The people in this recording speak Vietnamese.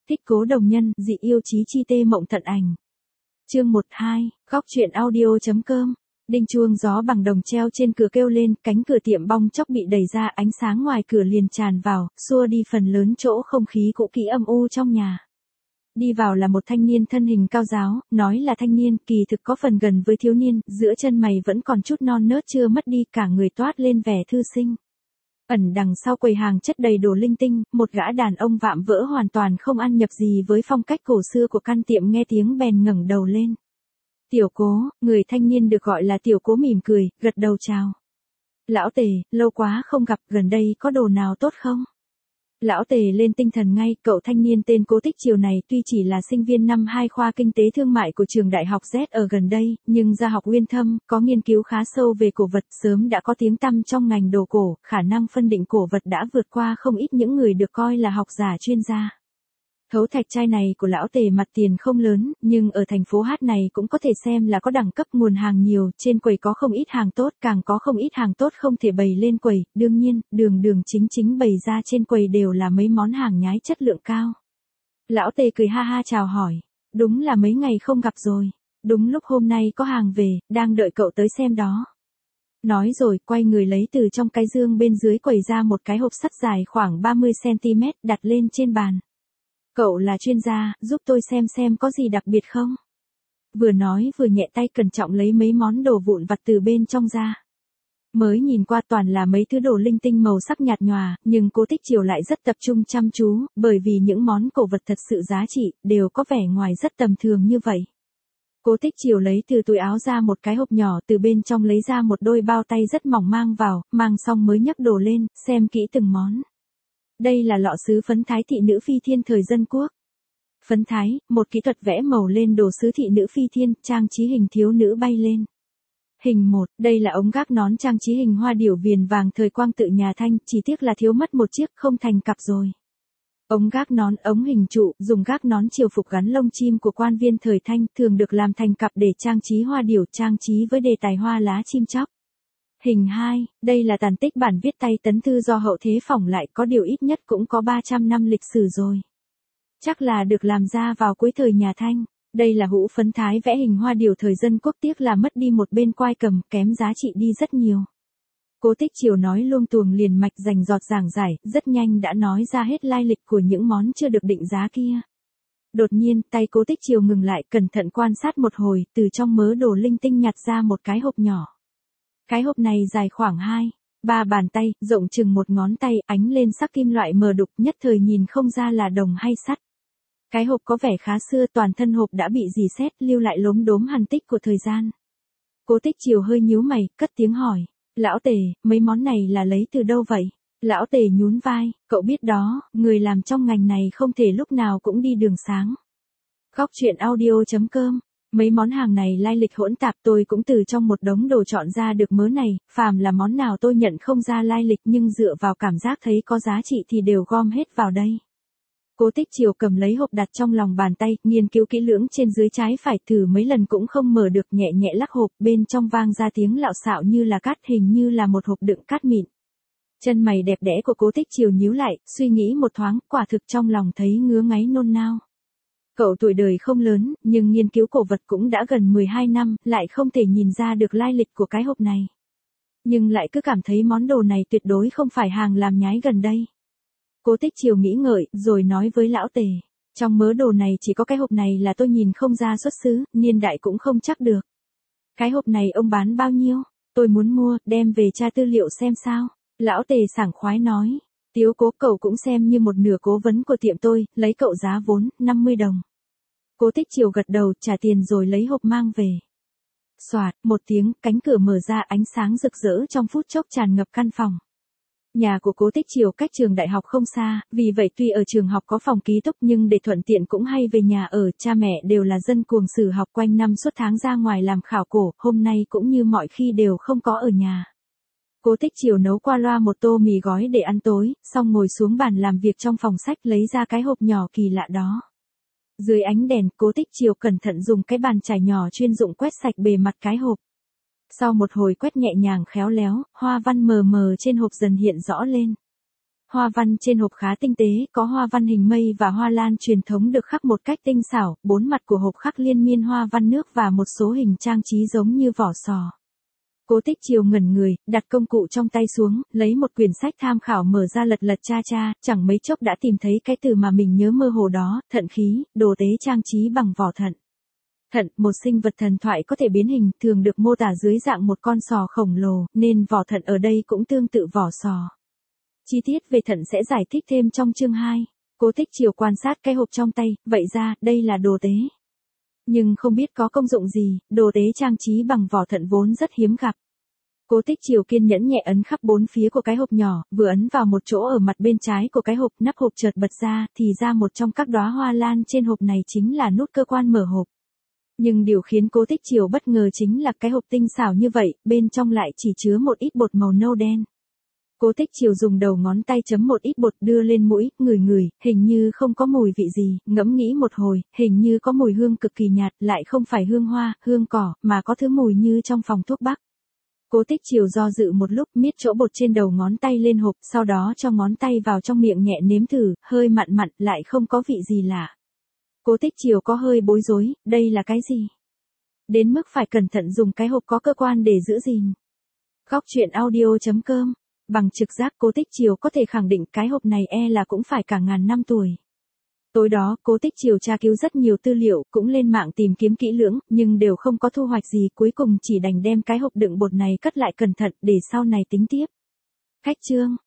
Thích Cố Đồng Nhân, dị yêu chí chi tê mộng thận ảnh. Chương 12, góc truyện audio.com. Đinh chuông gió bằng đồng treo trên cửa kêu lên, cánh cửa tiệm bong chóc bị đẩy ra, ánh sáng ngoài cửa liền tràn vào, xua đi phần lớn chỗ không khí cũ kỹ âm u trong nhà. Đi vào là một thanh niên thân hình cao ráo, nói là thanh niên, kỳ thực có phần gần với thiếu niên, giữa chân mày vẫn còn chút non nớt chưa mất đi, cả người toát lên vẻ thư sinh. Ẩn đằng sau quầy hàng chất đầy đồ linh tinh, một gã đàn ông vạm vỡ hoàn toàn không ăn nhập gì với phong cách cổ xưa của căn tiệm, nghe tiếng bèn ngẩng đầu lên. Tiểu Cố, người thanh niên được gọi là Tiểu Cố mỉm cười, gật đầu chào. Lão Tề, lâu quá không gặp, gần đây có đồ nào tốt không? Lão Tề lên tinh thần ngay, cậu thanh niên tên Cố Tích Triều này tuy chỉ là sinh viên năm 2 khoa kinh tế thương mại của trường đại học Z ở gần đây, nhưng gia học uyên thâm, có nghiên cứu khá sâu về cổ vật, sớm đã có tiếng tăm trong ngành đồ cổ, khả năng phân định cổ vật đã vượt qua không ít những người được coi là học giả chuyên gia. Thấu thạch trai này của lão Tề mặt tiền không lớn, nhưng ở thành phố Hát này cũng có thể xem là có đẳng cấp, nguồn hàng nhiều, trên quầy có không ít hàng tốt, càng có không ít hàng tốt không thể bày lên quầy, đương nhiên, đường chính bày ra trên quầy đều là mấy món hàng nhái chất lượng cao. Lão Tề cười ha ha chào hỏi, đúng là mấy ngày không gặp rồi, đúng lúc hôm nay có hàng về, đang đợi cậu tới xem đó. Nói rồi, quay người lấy từ trong cái dương bên dưới quầy ra một cái hộp sắt dài khoảng 30cm đặt lên trên bàn. Cậu là chuyên gia, giúp tôi xem có gì đặc biệt không? Vừa nói vừa nhẹ tay cẩn trọng lấy mấy món đồ vụn vặt từ bên trong ra. Mới nhìn qua toàn là mấy thứ đồ linh tinh màu sắc nhạt nhòa, nhưng Cố Tích Triều lại rất tập trung chăm chú, bởi vì những món cổ vật thật sự giá trị, đều có vẻ ngoài rất tầm thường như vậy. Cố Tích Triều lấy từ túi áo ra một cái hộp nhỏ, từ bên trong lấy ra một đôi bao tay rất mỏng mang vào, mang xong mới nhấc đồ lên, xem kỹ từng món. Đây là lọ sứ phấn thái thị nữ phi thiên thời Dân Quốc. Phấn thái, một kỹ thuật vẽ màu lên đồ sứ thị nữ phi thiên, trang trí hình thiếu nữ bay lên. Hình 1, đây là ống gác nón trang trí hình hoa điểu viền vàng thời Quang Tự nhà Thanh, chỉ tiếc là thiếu mất một chiếc, không thành cặp rồi. Ống gác nón ống hình trụ, dùng gác nón triều phục gắn lông chim của quan viên thời Thanh, thường được làm thành cặp để trang trí hoa điểu, trang trí với đề tài hoa lá chim chóc. Hình 2, đây là tàn tích bản viết tay tấn thư do hậu thế phỏng lại, có điều ít nhất cũng có 300 năm lịch sử rồi. Chắc là được làm ra vào cuối thời nhà Thanh. Đây là hũ phấn thái vẽ hình hoa điểu thời Dân Quốc, tiếc là mất đi một bên quai cầm, kém giá trị đi rất nhiều. Cố Tích Triều nói luông tuồng liền mạch rành rọt giảng giải, rất nhanh đã nói ra hết lai lịch của những món chưa được định giá kia. Đột nhiên, tay Cố Tích Triều ngừng lại, cẩn thận quan sát một hồi, từ trong mớ đồ linh tinh nhặt ra một cái hộp nhỏ. Cái hộp này dài khoảng 2-3 bàn tay, rộng chừng một ngón tay, ánh lên sắc kim loại mờ đục, nhất thời nhìn không ra là đồng hay sắt. Cái hộp có vẻ khá xưa, toàn thân hộp đã bị rỉ sét, lưu lại lốm đốm hằn tích của thời gian. Cố Tích Triều hơi nhíu mày, cất tiếng hỏi, Lão Tề, mấy món này là lấy từ đâu vậy? Lão Tề nhún vai, cậu biết đó, người làm trong ngành này không thể lúc nào cũng đi đường sáng. Góc truyện audio.com. Mấy món hàng này lai lịch hỗn tạp, tôi cũng từ trong một đống đồ chọn ra được mớ này, phàm là món nào tôi nhận không ra lai lịch nhưng dựa vào cảm giác thấy có giá trị thì đều gom hết vào đây. Cố Tích Triều cầm lấy hộp đặt trong lòng bàn tay, nghiên cứu kỹ lưỡng trên dưới trái phải, thử mấy lần cũng không mở được, nhẹ nhẹ lắc hộp, bên trong vang ra tiếng lạo xạo như là cát, hình như là một hộp đựng cát mịn. Chân mày đẹp đẽ của Cố Tích Triều nhíu lại, suy nghĩ một thoáng, quả thực trong lòng thấy ngứa ngáy nôn nao. Cậu tuổi đời không lớn, nhưng nghiên cứu cổ vật cũng đã gần 12 năm, lại không thể nhìn ra được lai lịch của cái hộp này. Nhưng lại cứ cảm thấy món đồ này tuyệt đối không phải hàng làm nhái gần đây. Cố Tích Triều nghĩ ngợi, rồi nói với Lão Tề, trong mớ đồ này chỉ có cái hộp này là tôi nhìn không ra xuất xứ, niên đại cũng không chắc được. Cái hộp này ông bán bao nhiêu? Tôi muốn mua, đem về tra tư liệu xem sao. Lão Tề sảng khoái nói, Tiếu Cố, cậu cũng xem như một nửa cố vấn của tiệm tôi, lấy cậu giá vốn, 50 đồng. Cố Tích Triều gật đầu, trả tiền rồi lấy hộp mang về. Xoạt, một tiếng, cánh cửa mở ra, ánh sáng rực rỡ trong phút chốc tràn ngập căn phòng. Nhà của Cố Tích Triều cách trường đại học không xa, vì vậy tuy ở trường học có phòng ký túc nhưng để thuận tiện cũng hay về nhà ở, cha mẹ đều là dân cuồng sử học, quanh năm suốt tháng ra ngoài làm khảo cổ, hôm nay cũng như mọi khi đều không có ở nhà. Cố Tích Triều nấu qua loa một tô mì gói để ăn tối, xong ngồi xuống bàn làm việc trong phòng sách lấy ra cái hộp nhỏ kỳ lạ đó. Dưới ánh đèn, Cố Tích Triều cẩn thận dùng cái bàn chải nhỏ chuyên dụng quét sạch bề mặt cái hộp. Sau một hồi quét nhẹ nhàng khéo léo, hoa văn mờ mờ trên hộp dần hiện rõ lên. Hoa văn trên hộp khá tinh tế, có hoa văn hình mây và hoa lan truyền thống được khắc một cách tinh xảo, 4 mặt của hộp khắc liên miên hoa văn nước và một số hình trang trí giống như vỏ sò. Cố Tích Triều ngẩn người, đặt công cụ trong tay xuống, lấy một quyển sách tham khảo mở ra lật lật cha, chẳng mấy chốc đã tìm thấy cái từ mà mình nhớ mơ hồ đó, thận khí, đồ tế trang trí bằng vỏ thận. Thận, một sinh vật thần thoại có thể biến hình, thường được mô tả dưới dạng một con sò khổng lồ, nên vỏ thận ở đây cũng tương tự vỏ sò. Chi tiết về thận sẽ giải thích thêm trong chương 2. Cố Tích Triều quan sát cái hộp trong tay, vậy ra, đây là đồ tế. Nhưng không biết có công dụng gì, đồ tế trang trí bằng vỏ thận vốn rất hiếm gặp. Cố Tích Triều kiên nhẫn nhẹ ấn khắp 4 phía của cái hộp nhỏ, vừa ấn vào một chỗ ở mặt bên trái của cái hộp, nắp hộp chợt bật ra, thì ra một trong các đóa hoa lan trên hộp này chính là nút cơ quan mở hộp. Nhưng điều khiến Cố Tích Triều bất ngờ chính là cái hộp tinh xảo như vậy, bên trong lại chỉ chứa một ít bột màu nâu đen. Cố Tích Triều dùng đầu ngón tay chấm một ít bột đưa lên mũi, ngửi, hình như không có mùi vị gì, ngẫm nghĩ một hồi, hình như có mùi hương cực kỳ nhạt, lại không phải hương hoa, hương cỏ, mà có thứ mùi như trong phòng thuốc bắc. Cố Tích Triều do dự một lúc, miết chỗ bột trên đầu ngón tay lên hộp, sau đó cho ngón tay vào trong miệng nhẹ nếm thử, hơi mặn, lại không có vị gì lạ. Cố Tích Triều có hơi bối rối, đây là cái gì? Đến mức phải cẩn thận dùng cái hộp có cơ quan để giữ gìn. Góc truyện audio.com. Bằng trực giác Cố Tích Triều có thể khẳng định cái hộp này là cũng phải cả ngàn năm tuổi. Tối đó, Cố Tích Triều tra cứu rất nhiều tư liệu, cũng lên mạng tìm kiếm kỹ lưỡng, nhưng đều không có thu hoạch gì, cuối cùng chỉ đành đem cái hộp đựng bột này cất lại cẩn thận để sau này tính tiếp. Khách chương.